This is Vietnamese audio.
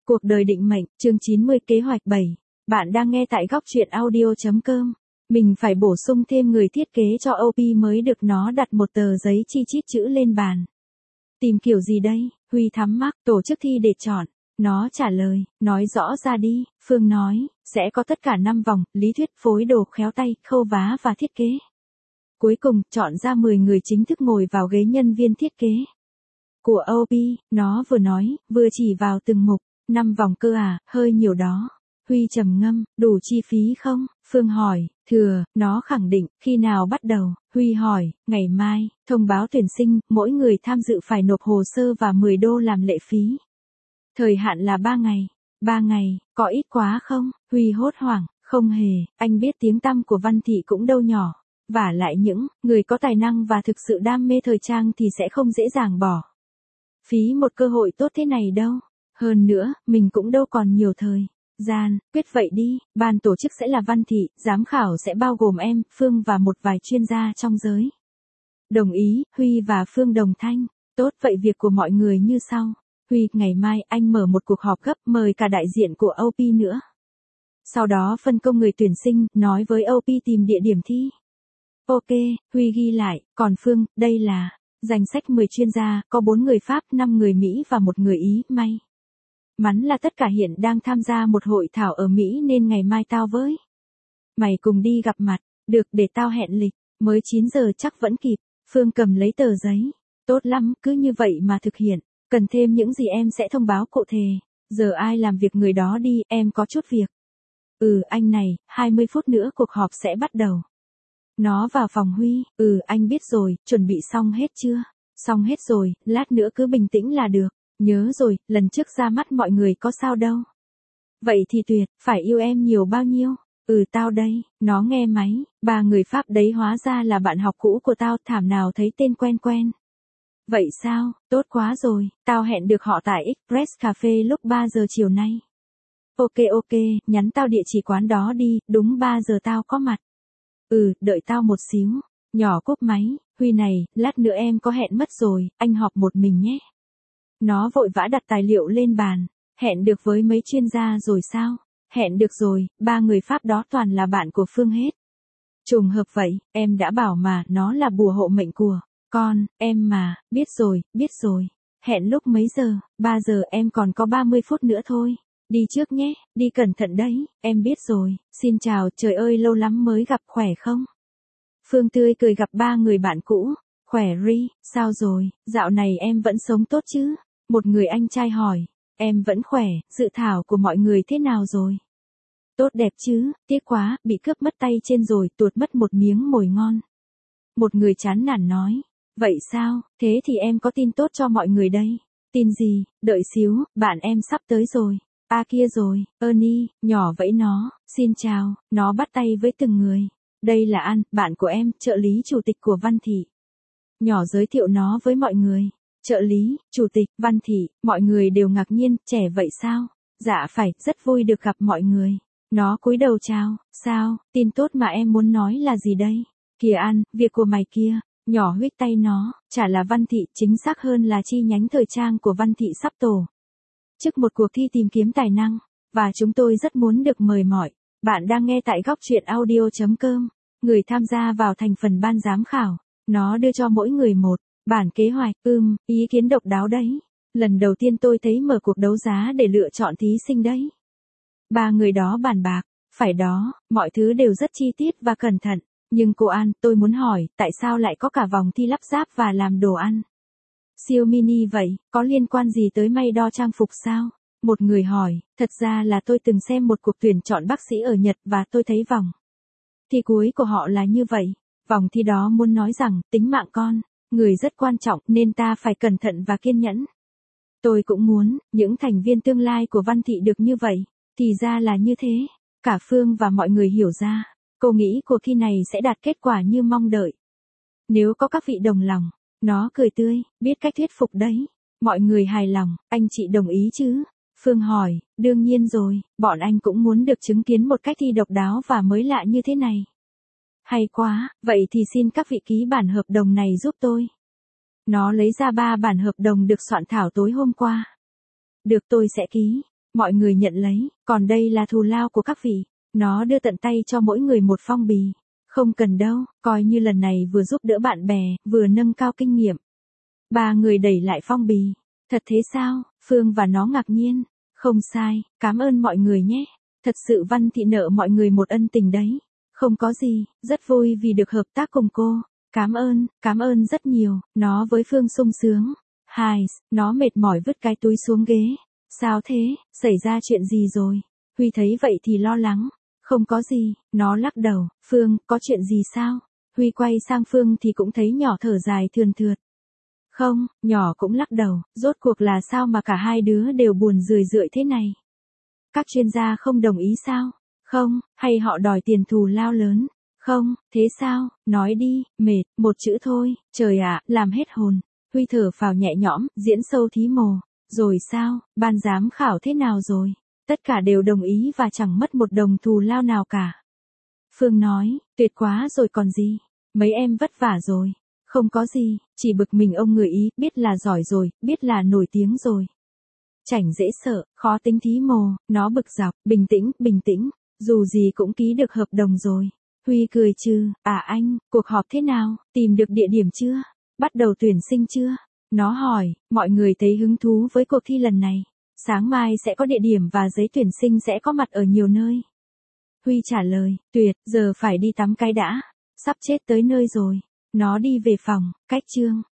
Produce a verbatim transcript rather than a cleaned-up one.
Cuộc đời định mệnh, chương chín mươi kế hoạch bảy. Bạn đang nghe tại góc truyện audio chấm com. Mình phải bổ sung thêm người thiết kế cho ô pê mới được, nó đặt một tờ giấy chi chít chữ lên bàn. Tìm kiểu gì đây? Huy thắm mắc, tổ chức thi để chọn. Nó trả lời, nói rõ ra đi. Phương nói, sẽ có tất cả năm vòng, lý thuyết, phối đồ, khéo tay, khâu vá và thiết kế. Cuối cùng, chọn ra mười người chính thức ngồi vào ghế nhân viên thiết kế của ô pê. Nó vừa nói, vừa chỉ vào từng mục. Năm vòng cơ à, hơi nhiều đó. Huy trầm ngâm, đủ chi phí không? Phương hỏi, thừa. Nó khẳng định, khi nào bắt đầu? Huy hỏi, ngày mai. Thông báo tuyển sinh, mỗi người tham dự phải nộp hồ sơ và mười đô làm lệ phí. Thời hạn là ba ngày. ba ngày, có ít quá không? Huy hốt hoảng, không hề, anh biết tiếng tăm của Văn Thị cũng đâu nhỏ. Vả lại những người có tài năng và thực sự đam mê thời trang thì sẽ không dễ dàng bỏ phí một cơ hội tốt thế này đâu. Hơn nữa, mình cũng đâu còn nhiều thời gian. Quyết vậy đi, ban tổ chức sẽ là Văn Thị, giám khảo sẽ bao gồm em, Phương và một vài chuyên gia trong giới. Đồng ý, Huy và Phương đồng thanh. Tốt, vậy việc của mọi người như sau. Huy, ngày mai anh mở một cuộc họp gấp, mời cả đại diện của ô pê nữa. Sau đó phân công người tuyển sinh, nói với ô pê tìm địa điểm thi. Ok, Huy ghi lại, còn Phương, đây là danh sách mười chuyên gia, có bốn người Pháp, năm người Mỹ và một người Ý. May mắn là tất cả hiện đang tham gia một hội thảo ở Mỹ nên ngày mai tao với mày cùng đi gặp mặt. Được, để tao hẹn lịch. Mới chín giờ chắc vẫn kịp. Phương cầm lấy tờ giấy. Tốt lắm, cứ như vậy mà thực hiện. Cần thêm những gì em sẽ thông báo cụ thể. Giờ ai làm việc người đó đi, em có chút việc. Ừ anh này, hai mươi phút nữa cuộc họp sẽ bắt đầu. Nó vào phòng Huy. Ừ anh biết rồi, chuẩn bị xong hết chưa? Xong hết rồi, lát nữa cứ bình tĩnh là được. Nhớ rồi, lần trước ra mắt mọi người có sao đâu. Vậy thì tuyệt, phải yêu em nhiều bao nhiêu? Ừ tao đây. Nó nghe máy, ba người Pháp đấy hóa ra là bạn học cũ của tao, thảm nào thấy tên quen quen. Vậy sao, tốt quá rồi, tao hẹn được họ tại Express Cafe lúc ba giờ chiều nay. Ok ok, nhắn tao địa chỉ quán đó đi, đúng ba giờ tao có mặt. Ừ, đợi tao một xíu. Nhỏ cúp máy. Huy này, lát nữa em có hẹn mất rồi, anh họp một mình nhé. Nó vội vã đặt tài liệu lên bàn. Hẹn được với mấy chuyên gia rồi sao? Hẹn được rồi, ba người Pháp đó toàn là bạn của Phương hết. Trùng hợp vậy, em đã bảo mà, nó là bùa hộ mệnh của con, em mà, biết rồi, biết rồi. Hẹn lúc mấy giờ? ba giờ, em còn có ba mươi phút nữa thôi. Đi trước nhé, đi cẩn thận đấy, em biết rồi. Xin chào, trời ơi lâu lắm mới gặp, khỏe không? Phương tươi cười gặp ba người bạn cũ. Khỏe Ri, sao rồi, dạo này em vẫn sống tốt chứ? Một người anh trai hỏi. Em vẫn khỏe, dự thảo của mọi người thế nào rồi? Tốt đẹp chứ, tiếc quá, bị cướp mất tay trên rồi, tuột mất một miếng mồi ngon. Một người chán nản nói. Vậy sao, thế thì em có tin tốt cho mọi người đây. Tin gì, đợi xíu, bạn em sắp tới rồi. À kia rồi, Ernie, nhỏ vẫy nó, xin chào, nó bắt tay với từng người. Đây là An, bạn của em, trợ lý chủ tịch của Văn Thị. Nhỏ giới thiệu nó với mọi người. Trợ lý, chủ tịch, Văn Thị, mọi người đều ngạc nhiên, trẻ vậy sao? Dạ phải, rất vui được gặp mọi người. Nó cúi đầu chào, sao, tin tốt mà em muốn nói là gì đây? Kìa An, việc của mày kia. Nhỏ huých tay nó, chả là Văn Thị, chính xác hơn là chi nhánh thời trang của Văn Thị sắp tổ chức một cuộc thi tìm kiếm tài năng, và chúng tôi rất muốn được mời mọi bạn đang nghe tại góc truyện audio chấm com. Người tham gia vào thành phần ban giám khảo. Nó đưa cho mỗi người một bản kế hoạch. Ừm, ý kiến độc đáo đấy. Lần đầu tiên tôi thấy mở cuộc đấu giá để lựa chọn thí sinh đấy. Ba người đó bàn bạc. Phải đó, mọi thứ đều rất chi tiết và cẩn thận. Nhưng cô An, tôi muốn hỏi, tại sao lại có cả vòng thi lắp ráp và làm đồ ăn siêu mini vậy, có liên quan gì tới may đo trang phục sao? Một người hỏi, thật ra là tôi từng xem một cuộc tuyển chọn bác sĩ ở Nhật và tôi thấy vòng thi cuối của họ là như vậy. Vòng thi đó muốn nói rằng, tính mạng con người rất quan trọng nên ta phải cẩn thận và kiên nhẫn. Tôi cũng muốn, những thành viên tương lai của Văn Thị được như vậy. Thì ra là như thế. Cả Phương và mọi người hiểu ra. Cô nghĩ cuộc thi này sẽ đạt kết quả như mong đợi. Nếu có các vị đồng lòng. Nó cười tươi, biết cách thuyết phục đấy. Mọi người hài lòng, anh chị đồng ý chứ? Phương hỏi, đương nhiên rồi, bọn anh cũng muốn được chứng kiến một cách thi độc đáo và mới lạ như thế này. Hay quá, vậy thì xin các vị ký bản hợp đồng này giúp tôi. Nó lấy ra ba bản hợp đồng được soạn thảo tối hôm qua. Được, tôi sẽ ký. Mọi người nhận lấy, còn đây là thù lao của các vị. Nó đưa tận tay cho mỗi người một phong bì. Không cần đâu, coi như lần này vừa giúp đỡ bạn bè, vừa nâng cao kinh nghiệm. Ba người đẩy lại phong bì. Thật thế sao? Phương và nó ngạc nhiên. Không sai, cảm ơn mọi người nhé. Thật sự Văn Thị nợ mọi người một ân tình đấy. Không có gì, rất vui vì được hợp tác cùng cô. Cảm ơn, cảm ơn rất nhiều, nó với Phương sung sướng. Hai, nó mệt mỏi vứt cái túi xuống ghế. Sao thế, xảy ra chuyện gì rồi? Huy thấy vậy thì lo lắng. Không có gì, nó lắc đầu. Phương, có chuyện gì sao? Huy quay sang Phương thì cũng thấy nhỏ thở dài thườn thượt. Không, nhỏ cũng lắc đầu, rốt cuộc là sao mà cả hai đứa đều buồn rười rượi thế này? Các chuyên gia không đồng ý sao? Không, hay họ đòi tiền thù lao lớn? Không, thế sao? Nói đi, mệt, một chữ thôi, trời ạ, làm hết hồn. Huy thở phào nhẹ nhõm, diễn sâu thí mồ. Rồi sao, ban giám khảo thế nào rồi? Tất cả đều đồng ý và chẳng mất một đồng thù lao nào cả. Phương nói, tuyệt quá rồi còn gì? Mấy em vất vả rồi. Không có gì, chỉ bực mình ông người Ý, biết là giỏi rồi, biết là nổi tiếng rồi. Chảnh dễ sợ, khó tính thí mồ, nó bực dọc, bình tĩnh, bình tĩnh, dù gì cũng ký được hợp đồng rồi. Huy cười trừ, à anh, cuộc họp thế nào, tìm được địa điểm chưa? Bắt đầu tuyển sinh chưa? Nó hỏi, mọi người thấy hứng thú với cuộc thi lần này. Sáng mai sẽ có địa điểm và giấy tuyển sinh sẽ có mặt ở nhiều nơi. Huy trả lời, tuyệt, giờ phải đi tắm cái đã. Sắp chết tới nơi rồi. Nó đi về phòng, cách chương.